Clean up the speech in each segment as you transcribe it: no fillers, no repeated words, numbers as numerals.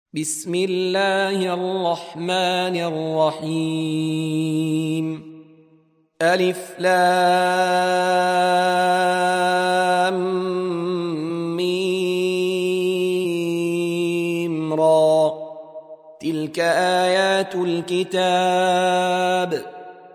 بسم الله الرحمن الرحيم. ألف لام ميم را، تلك آيات الكتاب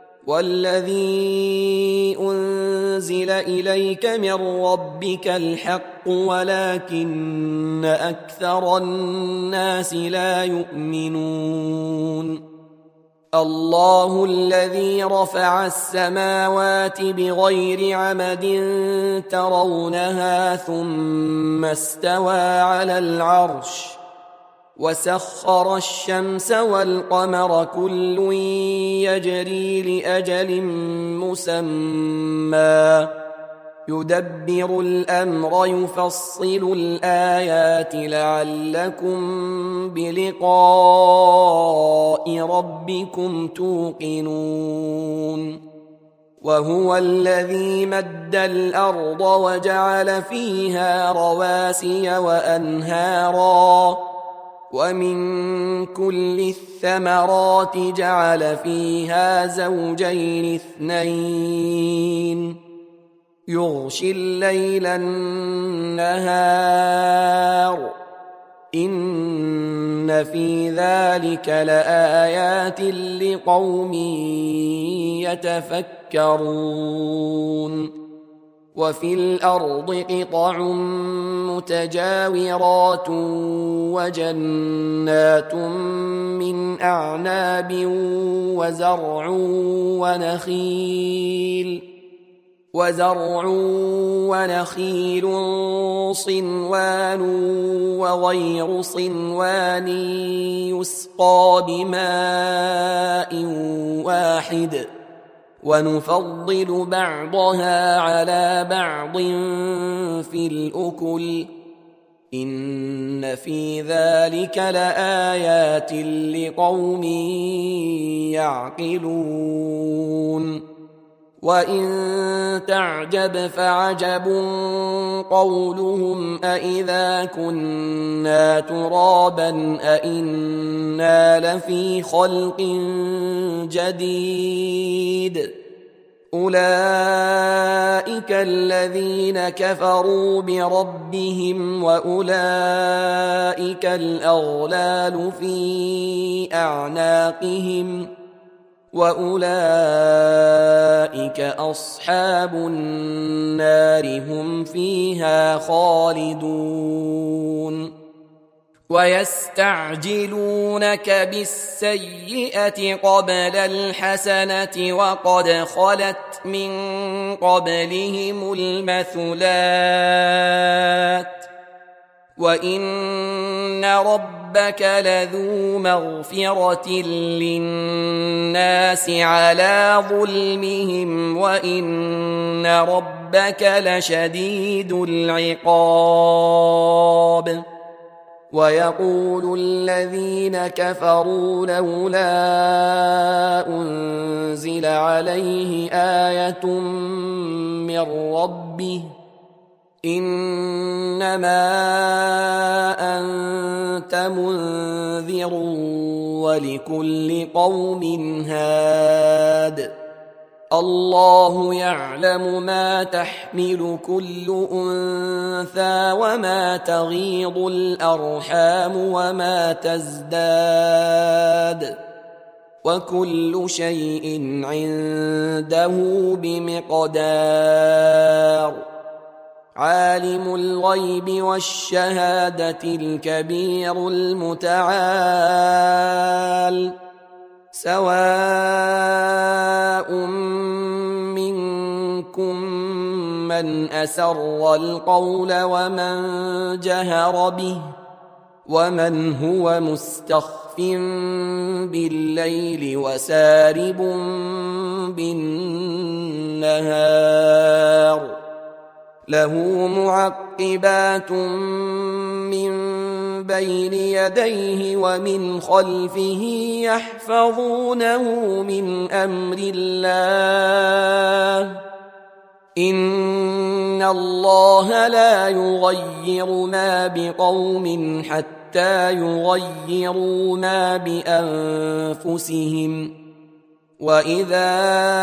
والذي أنزل إليك من ربك الحق ولكن أكثر الناس لا يؤمنون. الله الذي رفع السماوات بغير عمد ترونها ثم استوى على العرش وسخر الشمس والقمر كل يجري لأجل مسمى يدبر الأمر يفصل الآيات لعلكم بلقاء ربكم توقنون. وهو الذي مد الأرض وجعل فيها رواسي وأنهارا ومن كل الثمرات جعل فيها زوجين اثنين يغشي الليل النهار إن في ذلك لآيات لقوم يتفكرون. وفي الأرض قطع متجاورات وجنات من أعناب وزرع ونخيل صنوان وغير صنوان يسقى بماء واحد ونفضل بعضها على بعض في الأكل إن في ذلك لآيات لقوم يعقلون. وإن تعجب فعجب قولهم أإذا كنا ترابا أإنا لفي خلق جديد أولئك الذين كفروا بربهم وأولئك الأغلال في أعناقهم وأولئك أصحاب النار هم فيها خالدون. ويستعجلونك بالسيئة قبل الحسنة وقد خلت من قبلهم المثلات وإن ربك لذو مغفرة للناس على ظلمهم وإن ربك لشديد العقاب. ويقول الذين كفروا لولا أنزل عليه آية من ربه إنما أنت منذر ولكل قوم هاد الله يعلم ما تحمل كل أنثى وما تغيض الأرحام وما تزداد وكل شيء عنده بمقدار. عالم الغيب والشهادة الكبير المتعال سواء منكم من أسر القول ومن جهر به ومن هو مستخف بالليل وسارب بالنهار له معقبات من بين يديه ومن خلفه يحفظونه من أمر الله إن الله لا يغير ما بقوم حتى حتى يغيروا ما بأنفسهم وإذا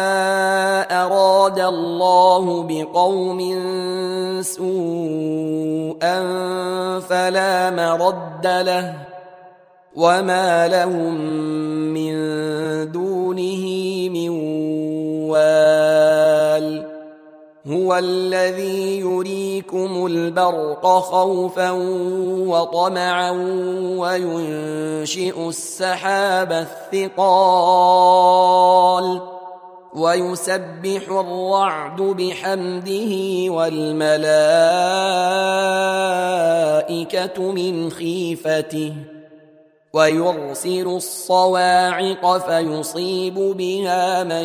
أراد الله بقوم سوءا فلا مرد له وما لهم من دونه من وال هو الذي يريكم البرق خوفا وطمعا وينشئ السحاب الثقال ويسبح الرعد بحمده والملائكة من خيفته ويرسل الصواعق فيصيب بها من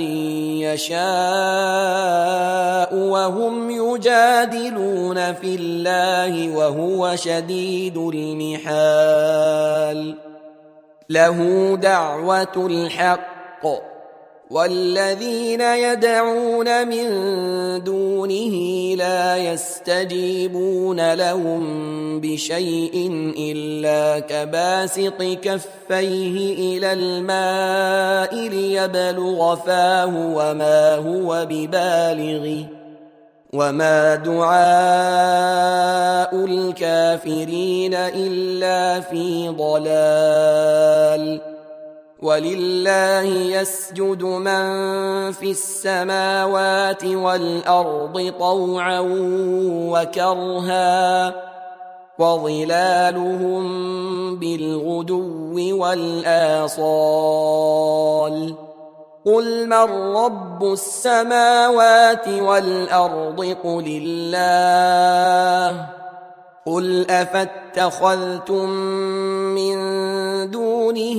يشاء وهم يجادلون في الله وهو شديد المحال له دعوة الحق والذين يدعون من دونه لا يستجيبون لهم بشيء إلا كباسط كفيه إلى الماء ليبلغ فاه وما هو ببالغه وما دعاء الكافرين إلا في ضلال ولله يسجد من في السماوات والأرض طوعا وكرها وظلالهم بالغدو والآصال قل من رب السماوات والأرض قل الله قل أفاتخذتم من دونه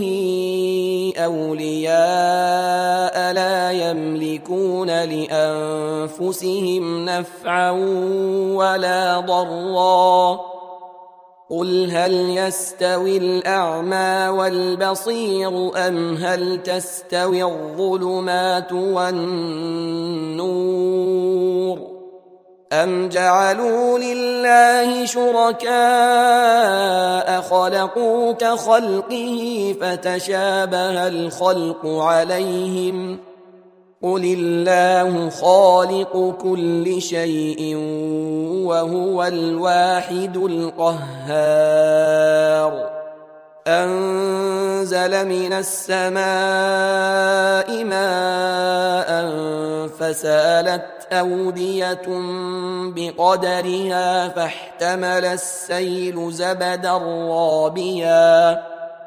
أولياء لا يملكون لأنفسهم نفعا ولا ضرا قل هل يستوي الأعمى والبصير أم هل تستوي الظلمات والنور أم جعلوا لله شركاء خلقوا كخلقه فتشابه الخلق عليهم قل الله خالق كل شيء وهو الواحد القهار أنزل من السماء ماء فسالت أودية بقدرها فاحتمل السيل زبدا رابيا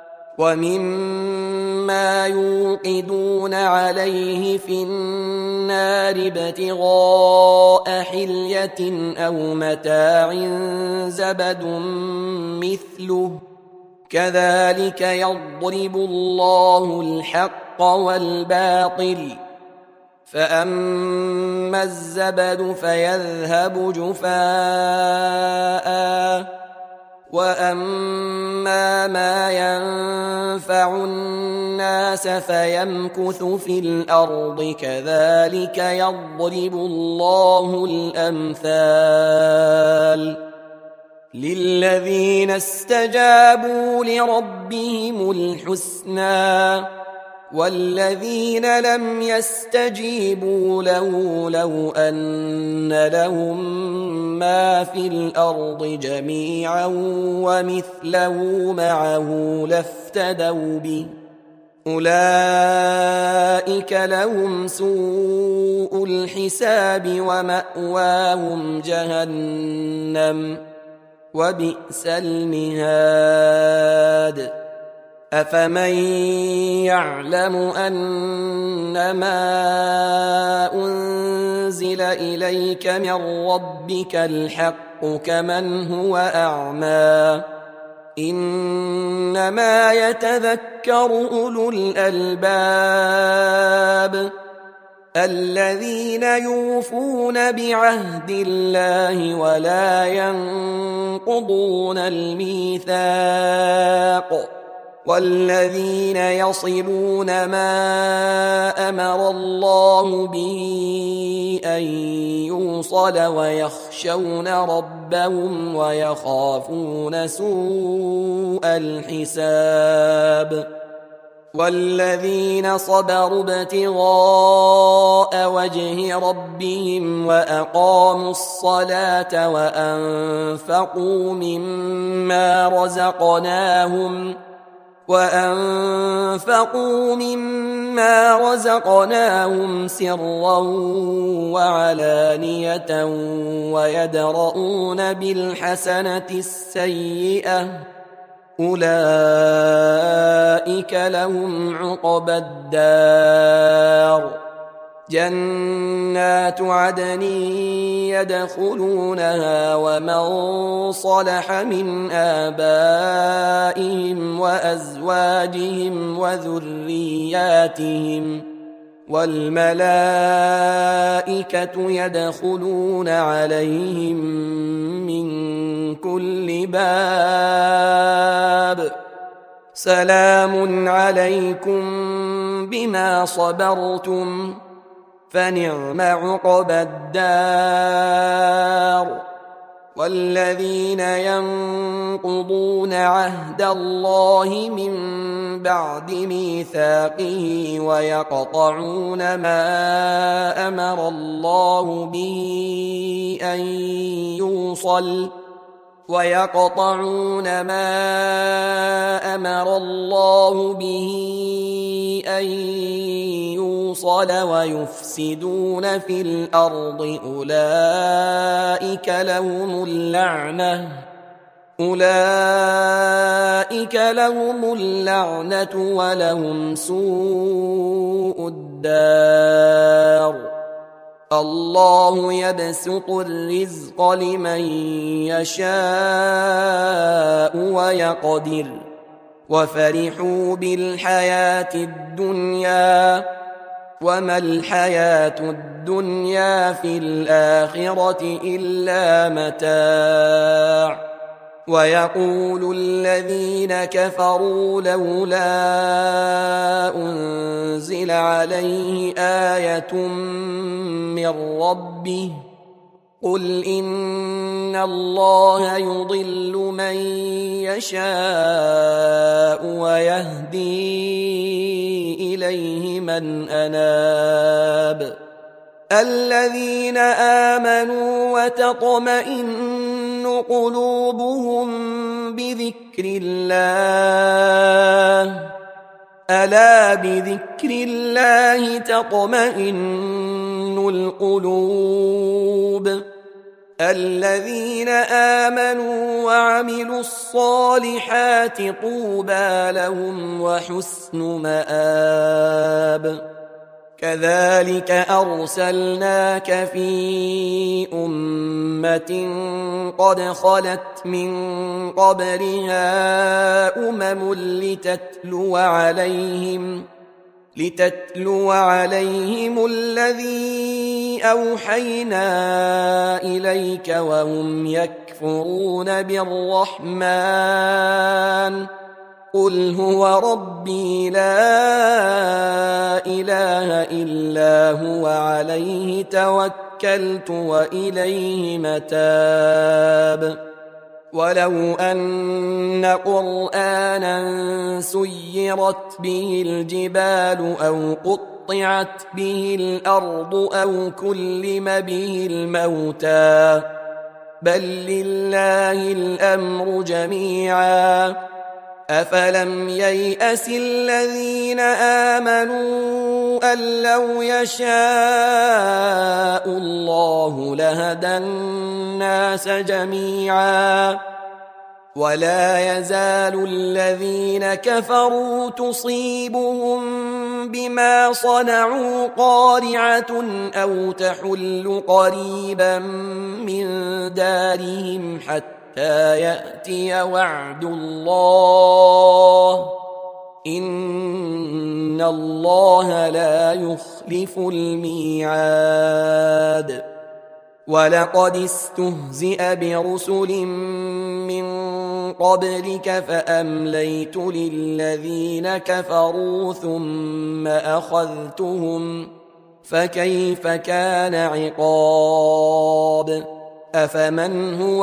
ومما يوقدون عليه في النار ابتغاء حلية أو متاع زبد مثله كذلك يضرب الله الحق والباطل فأما الزبد فيذهب جفاء وأما ما ينفع الناس فيمكث في الأرض كذلك يضرب الله الأمثال للذين استجابوا لربهم الحسنى والذين لم يستجيبوا له لو أن لهم ما في الأرض جميعا ومثله معه لافتدوا به أولئك لهم سوء الحساب ومأواهم جهنم وبئس المهاد أفمن يعلم أنما أنزل إليك من ربك الحق كمن هو أعمى إنما يتذكر أولو الألباب الذين يوفون بعهد الله ولا ينقضون الميثاق والذين يصلون ما أمر الله به أن يوصل ويخشون ربهم ويخافون سوء الحساب والذين صبروا ابتغاء وجه ربهم وأقاموا الصلاة وأنفقوا مما رزقناهم سرا وعلانية ويدرؤون بالحسنة السيئة أولئك لهم عقبى الدار جنات عدن يدخلونها ومن صلح من آبائهم وأزواجهم وذرياتهم والملائكة يدخلون عليهم من كل باب سلام عليكم بما صبرتم فنعم عقبى الدار والذين ينقضون عهد الله من بعد ميثاقه ويقطعون ما أمر الله به أن يوصل ويفسدون في الأرض أولئك لهم اللعنة ولهم سوء الدار الله يبسط الرزق لمن يشاء ويقدر وفرحوا بالحياة الدنيا وما الحياة الدنيا في الآخرة إلا متاع ويقول الذين كفروا لولا أنزل عليه آية من ربه قل إن الله يضل من يشاء ويهدي إليه من أناب الذين آمنوا وتطمئن قلوبهم بذكر الله ألا بذكر الله تطمئن القلوب الذين آمنوا وعملوا الصالحات طوبى لهم وحسن مآب كذلك أرسلناك في أمة قد خلت من قبلها لتتلو عليهم الذي أوحينا إليك وهم يكفرون بالرحمن قل هو ربي لا إله إلا هو عليه توكلت وإليه متاب ولو أن قرآنا سيرت به الجبال أو قطعت به الأرض أو كلم به الموتى بل لله الأمر جميعا أفلم ييأس الذين آمنوا أن لو يشاء الله لهدى الناس جميعا ولا يزال الذين كفروا تصيبهم بما صنعوا قارعة أو تحل قريبا من دارهم حتى يأتي وعد الله إن الله لا يخلف الميعاد ولقد استهزئ برسل من قبلك فأمليت للذين كفروا ثم أخذتهم فكيف كان عقاب أفمن هو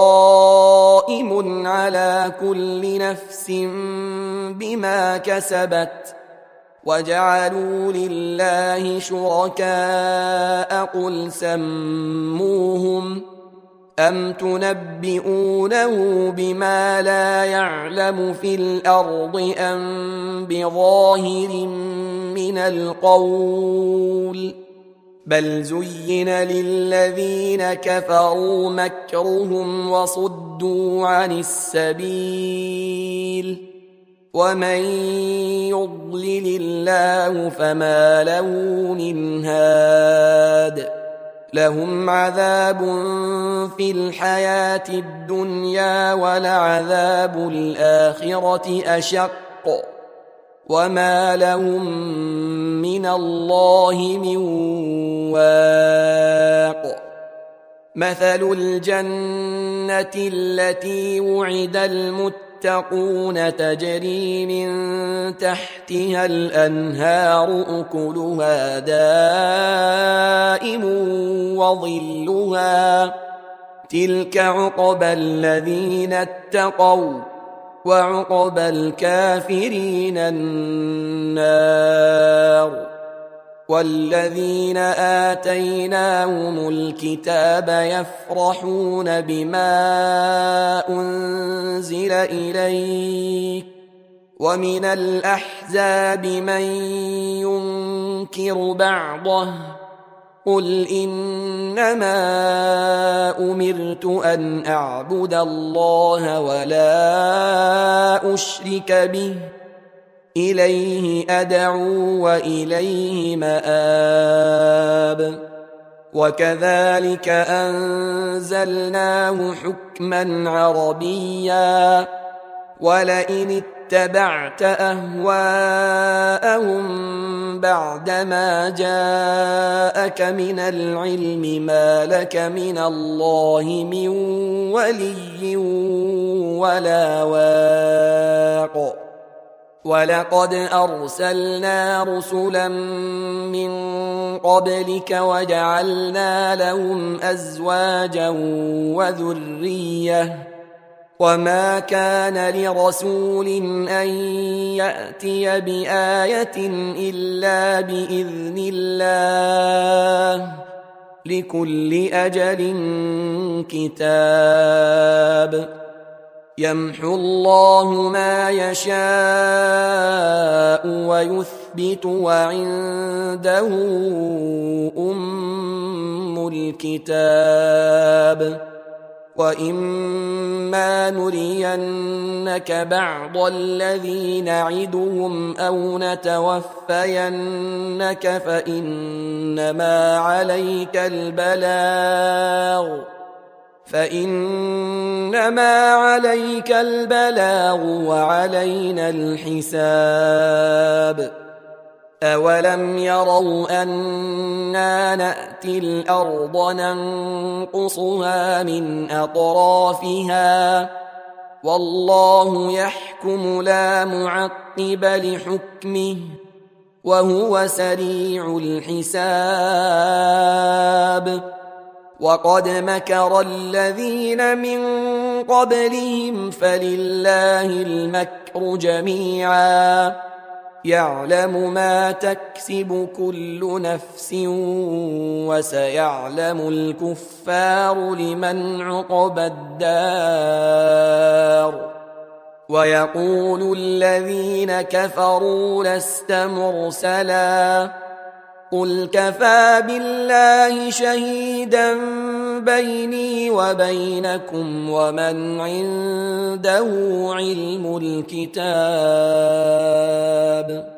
قائم على كل نفس بما كسبت وجعلوا لله شركاء قل سموهم أم تنبئونه بما لا يعلم في الأرض أم بظاهر من القول بل زين للذين كفروا مكرهم وصدوا عن السبيل ومن يضلل الله فما له من هاد لهم عذاب في الحياة الدنيا ولعذاب الآخرة أشق وما لهم من الله من واق مثل الجنة التي وعد المتقون تجري من تحتها الأنهار أكلها دائم وظلها تلك عقبى الذين اتقوا وعقبى الكافرين النار والذين آتيناهم الكتاب يفرحون بما أنزل إليك ومن الأحزاب من ينكر بعضه قل إنما أمرت أن أعبد الله ولا أشرك به إليه أدعو وإليه مآب وكذلك أنزلناه حكما عربيا ولئن اتبعت أهواءهم بعدما جاءك من العلم ما لك من الله من ولي ولا واق ولقد أرسلنا رسلا من قبلك وجعلنا لهم أزواجا وذرية وما كان لرسول أن يأتي بآية إلا بإذن الله لكل أجل كتاب يمحو الله ما يشاء ويثبت وعنده أم الكتاب وإما نرينك بعض الذي نعدهم أو نتوفينك فإنما عليك البلاغ وعلينا الحساب أولم يروا أنا نأتي الأرض ننقصها من أطرافها والله يحكم لا معقب لحكمه وهو سريع الحساب وقد مكر الذين من قبلهم فلله المكر جميعا يعلم ما تكسب كل نفس وسيعلم الكفار لمن عقبى الدار ويقول الذين كفروا لست مرسلا قل كفى بالله شهيدا بيني وبينكم ومن عنده علم الكتاب